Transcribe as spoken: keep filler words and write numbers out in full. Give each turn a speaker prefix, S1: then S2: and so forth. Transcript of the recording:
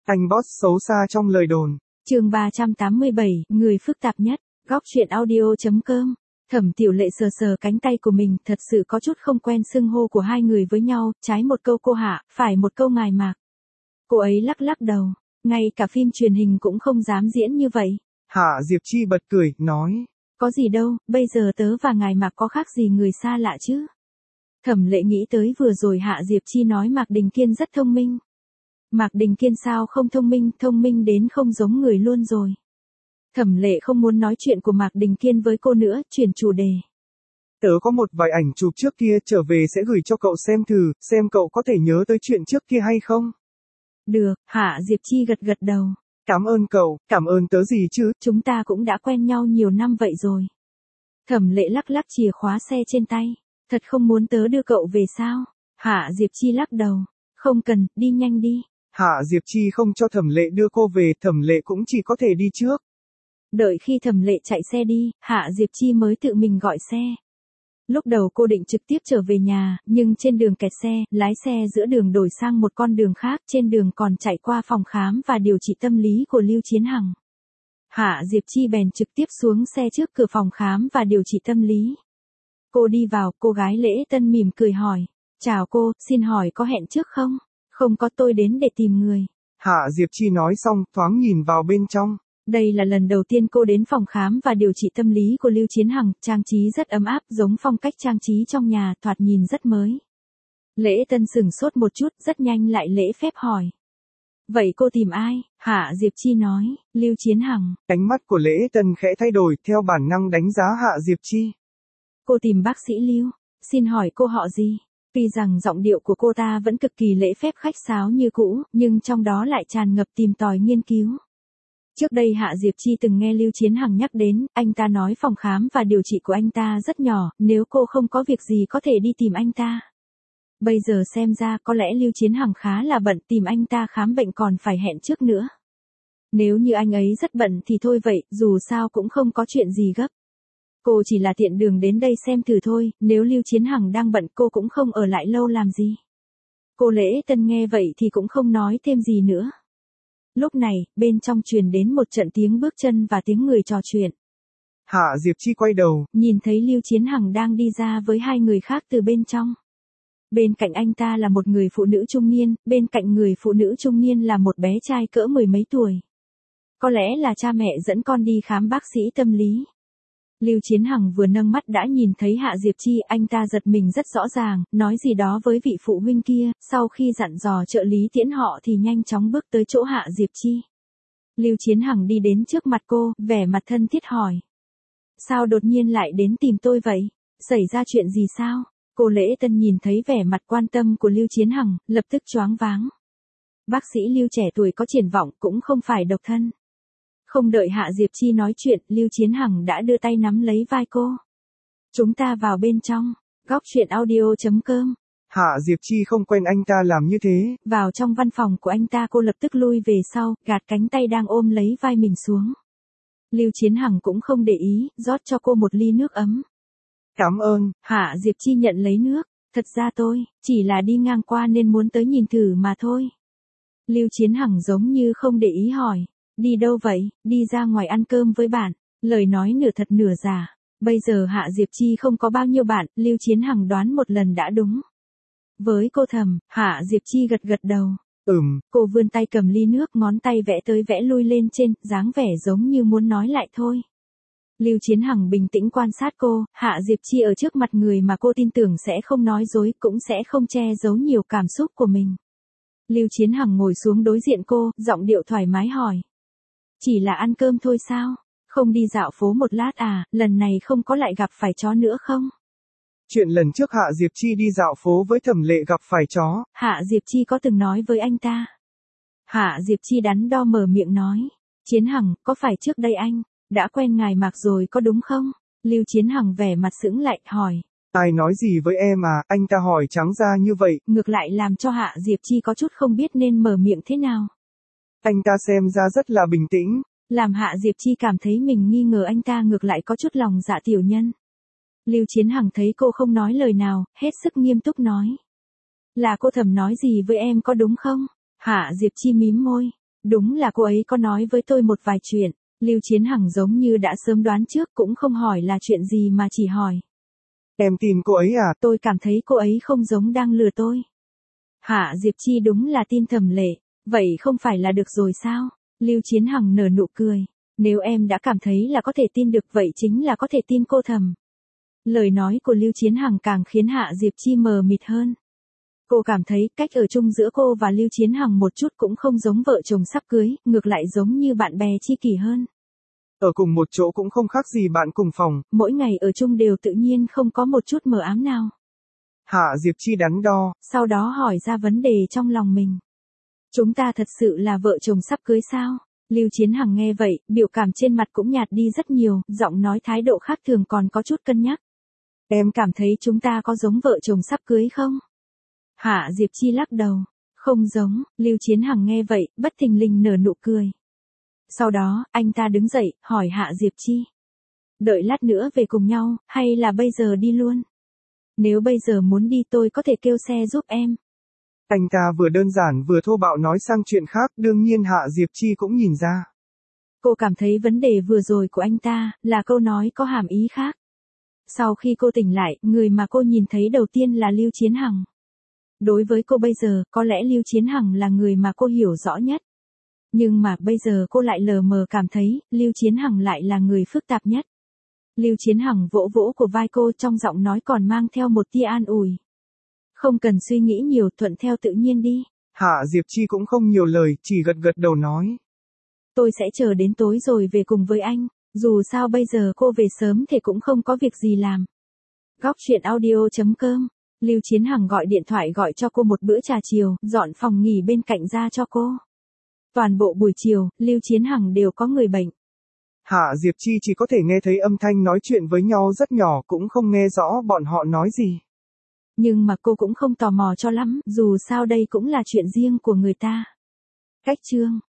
S1: Anh boss xấu xa trong lời đồn.
S2: Chương ba trăm tám mươi bảy, người phức tạp nhất. Góc truyện audio chấm com. Thẩm Tiểu Lệ sờ sờ cánh tay của mình, thật sự có chút không quen xưng hô của hai người với nhau, trái một câu cô Hạ, phải một câu ngài Mạc. Cô ấy lắc lắc đầu, ngay cả phim truyền hình cũng không dám diễn như vậy.
S1: Hạ Diệp Chi bật cười, nói.
S2: Có gì đâu, bây giờ tớ và ngài Mạc có khác gì người xa lạ chứ. Thẩm Lệ nghĩ tới vừa rồi Hạ Diệp Chi nói Mạc Đình Kiên rất thông minh. Mạc Đình Kiên sao không thông minh, thông minh đến không giống người luôn rồi. Thẩm Lệ không muốn nói chuyện của Mạc Đình Kiên với cô nữa, chuyển chủ đề.
S1: Tớ có một vài ảnh chụp trước kia trở về sẽ gửi cho cậu xem thử, xem cậu có thể nhớ tới chuyện trước kia hay không?
S2: Được, Hạ Diệp Chi gật gật đầu.
S1: Cảm ơn cậu, cảm ơn tớ gì chứ?
S2: Chúng ta cũng đã quen nhau nhiều năm vậy rồi. Thẩm Lệ lắc lắc chìa khóa xe trên tay. Thật không muốn tớ đưa cậu về sao? Hạ Diệp Chi lắc đầu. Không cần, đi nhanh đi.
S1: Hạ Diệp Chi không cho Thẩm Lệ đưa cô về, Thẩm Lệ cũng chỉ có thể đi trước.
S2: Đợi khi Thẩm Lệ chạy xe đi, Hạ Diệp Chi mới tự mình gọi xe. Lúc đầu cô định trực tiếp trở về nhà, nhưng trên đường kẹt xe, lái xe giữa đường đổi sang một con đường khác, trên đường còn chạy qua phòng khám và điều trị tâm lý của Lưu Chiến Hằng. Hạ Diệp Chi bèn trực tiếp xuống xe trước cửa phòng khám và điều trị tâm lý. Cô đi vào, cô gái Lễ Tân mỉm cười hỏi. Chào cô, xin hỏi có hẹn trước không? Không có, tôi đến để tìm người.
S1: Hạ Diệp Chi nói xong, thoáng nhìn vào bên trong.
S2: Đây là lần đầu tiên cô đến phòng khám và điều trị tâm lý của Lưu Chiến Hằng, trang trí rất ấm áp, giống phong cách trang trí trong nhà, thoạt nhìn rất mới. Lễ Tân sửng sốt một chút, rất nhanh lại lễ phép hỏi. Vậy cô tìm ai? Hạ Diệp Chi nói, Lưu Chiến Hằng.
S1: Ánh mắt của Lễ Tân khẽ thay đổi, theo bản năng đánh giá Hạ Diệp Chi.
S2: Cô tìm bác sĩ Lưu, xin hỏi cô họ gì? Tuy rằng giọng điệu của cô ta vẫn cực kỳ lễ phép khách sáo như cũ, nhưng trong đó lại tràn ngập tìm tòi nghiên cứu. Trước đây Hạ Diệp Chi từng nghe Lưu Chiến Hằng nhắc đến, anh ta nói phòng khám và điều trị của anh ta rất nhỏ, nếu cô không có việc gì có thể đi tìm anh ta. Bây giờ xem ra có lẽ Lưu Chiến Hằng khá là bận, tìm anh ta khám bệnh còn phải hẹn trước nữa. Nếu như anh ấy rất bận thì thôi vậy, dù sao cũng không có chuyện gì gấp. Cô chỉ là tiện đường đến đây xem thử thôi, nếu Lưu Chiến Hằng đang bận cô cũng không ở lại lâu làm gì. Cô Lễ Tân nghe vậy thì cũng không nói thêm gì nữa. Lúc này, bên trong truyền đến một trận tiếng bước chân và tiếng người trò chuyện.
S1: Hạ Diệp Chi quay đầu,
S2: nhìn thấy Lưu Chiến Hằng đang đi ra với hai người khác từ bên trong. Bên cạnh anh ta là một người phụ nữ trung niên, bên cạnh người phụ nữ trung niên là một bé trai cỡ mười mấy tuổi. Có lẽ là cha mẹ dẫn con đi khám bác sĩ tâm lý. Lưu Chiến Hằng vừa nâng mắt đã nhìn thấy Hạ Diệp Chi, anh ta giật mình rất rõ ràng, nói gì đó với vị phụ huynh kia, sau khi dặn dò trợ lý tiễn họ thì nhanh chóng bước tới chỗ Hạ Diệp Chi. Lưu Chiến Hằng đi đến trước mặt cô, vẻ mặt thân thiết hỏi. Sao đột nhiên lại đến tìm tôi vậy? Xảy ra chuyện gì sao? Cô Lễ Tân nhìn thấy vẻ mặt quan tâm của Lưu Chiến Hằng, lập tức choáng váng. Bác sĩ Lưu trẻ tuổi có triển vọng cũng không phải độc thân. Không đợi Hạ Diệp Chi nói chuyện, Lưu Chiến Hằng đã đưa tay nắm lấy vai cô. Chúng ta vào bên trong. Góc truyện audio chấm com.
S1: Hạ Diệp Chi không quen anh ta làm như thế.
S2: Vào trong văn phòng của anh ta cô lập tức lui về sau, gạt cánh tay đang ôm lấy vai mình xuống. Lưu Chiến Hằng cũng không để ý, rót cho cô một ly nước ấm.
S1: Cảm ơn.
S2: Hạ Diệp Chi nhận lấy nước. Thật ra tôi, chỉ là đi ngang qua nên muốn tới nhìn thử mà thôi. Lưu Chiến Hằng giống như không để ý hỏi. Đi đâu vậy? Đi ra ngoài ăn cơm với bạn. Lời nói nửa thật nửa giả. Bây giờ Hạ Diệp Chi không có bao nhiêu bạn, Lưu Chiến Hằng đoán một lần đã đúng. Với cô thầm, Hạ Diệp Chi gật gật đầu.
S1: Ừm.
S2: Cô vươn tay cầm ly nước, ngón tay vẽ tới vẽ lui lên trên, dáng vẻ giống như muốn nói lại thôi. Lưu Chiến Hằng bình tĩnh quan sát cô, Hạ Diệp Chi ở trước mặt người mà cô tin tưởng sẽ không nói dối, cũng sẽ không che giấu nhiều cảm xúc của mình. Lưu Chiến Hằng ngồi xuống đối diện cô, giọng điệu thoải mái hỏi. Chỉ là ăn cơm thôi sao? Không đi dạo phố một lát à, lần này không có lại gặp phải chó nữa không?
S1: Chuyện lần trước Hạ Diệp Chi đi dạo phố với Thẩm Lệ gặp phải chó.
S2: Hạ Diệp Chi có từng nói với anh ta. Hạ Diệp Chi đắn đo mở miệng nói. Chiến Hằng, có phải trước đây anh đã quen ngài Mạc rồi có đúng không? Lưu Chiến Hằng vẻ mặt sững lại, hỏi.
S1: Ai nói gì với em à, anh ta hỏi trắng ra như vậy.
S2: Ngược lại làm cho Hạ Diệp Chi có chút không biết nên mở miệng thế nào.
S1: Anh ta xem ra rất là bình tĩnh.
S2: Làm Hạ Diệp Chi cảm thấy mình nghi ngờ anh ta ngược lại có chút lòng dạ tiểu nhân. Lưu Chiến Hằng thấy cô không nói lời nào, hết sức nghiêm túc nói. Là cô thầm nói gì với em có đúng không? Hạ Diệp Chi mím môi. Đúng là cô ấy có nói với tôi một vài chuyện. Lưu Chiến Hằng giống như đã sớm đoán trước, cũng không hỏi là chuyện gì mà chỉ hỏi.
S1: Em tin cô ấy à?
S2: Tôi cảm thấy cô ấy không giống đang lừa tôi. Hạ Diệp Chi đúng là tin Thẩm Lệ, vậy không phải là được rồi sao? Lưu Chiến Hằng nở nụ cười. Nếu em đã cảm thấy là có thể tin được vậy chính là có thể tin cô Thẩm. Lời nói của Lưu Chiến Hằng càng khiến Hạ Diệp Chi mờ mịt hơn. Cô cảm thấy cách ở chung giữa cô và Lưu Chiến Hằng một chút cũng không giống vợ chồng sắp cưới, ngược lại giống như bạn bè tri kỷ hơn.
S1: Ở cùng một chỗ cũng không khác gì bạn cùng phòng.
S2: Mỗi ngày ở chung đều tự nhiên không có một chút mờ ám nào.
S1: Hạ Diệp Chi đắn đo.
S2: Sau đó hỏi ra vấn đề trong lòng mình. Chúng ta thật sự là vợ chồng sắp cưới sao? Lưu Chiến Hằng nghe vậy, biểu cảm trên mặt cũng nhạt đi rất nhiều, giọng nói thái độ khác thường còn có chút cân nhắc. Em cảm thấy chúng ta có giống vợ chồng sắp cưới không? Hạ Diệp Chi lắc đầu. Không giống. Lưu Chiến Hằng nghe vậy, bất thình lình nở nụ cười. Sau đó, anh ta đứng dậy, hỏi Hạ Diệp Chi. Đợi lát nữa về cùng nhau, hay là bây giờ đi luôn? Nếu bây giờ muốn đi tôi có thể kêu xe giúp em.
S1: Anh ta vừa đơn giản vừa thô bạo nói sang chuyện khác, đương nhiên Hạ Diệp Chi cũng nhìn ra.
S2: Cô cảm thấy vấn đề vừa rồi của anh ta, là câu nói có hàm ý khác. Sau khi cô tỉnh lại, người mà cô nhìn thấy đầu tiên là Lưu Chiến Hằng. Đối với cô bây giờ, có lẽ Lưu Chiến Hằng là người mà cô hiểu rõ nhất. Nhưng mà bây giờ cô lại lờ mờ cảm thấy, Lưu Chiến Hằng lại là người phức tạp nhất. Lưu Chiến Hằng vỗ vỗ của vai cô, trong giọng nói còn mang theo một tia an ủi. Không cần suy nghĩ nhiều, thuận theo tự nhiên đi.
S1: Hạ Diệp Chi cũng không nhiều lời, chỉ gật gật đầu nói.
S2: Tôi sẽ chờ đến tối rồi về cùng với anh. Dù sao bây giờ cô về sớm thì cũng không có việc gì làm. Góc truyện audio chấm com. Lưu Chiến Hằng gọi điện thoại gọi cho cô một bữa trà chiều, dọn phòng nghỉ bên cạnh ra cho cô. Toàn bộ buổi chiều, Lưu Chiến Hằng đều có người bệnh.
S1: Hạ Diệp Chi chỉ có thể nghe thấy âm thanh nói chuyện với nhau rất nhỏ, cũng không nghe rõ bọn họ nói gì.
S2: Nhưng mà cô cũng không tò mò cho lắm, dù sao đây cũng là chuyện riêng của người ta. Cách chương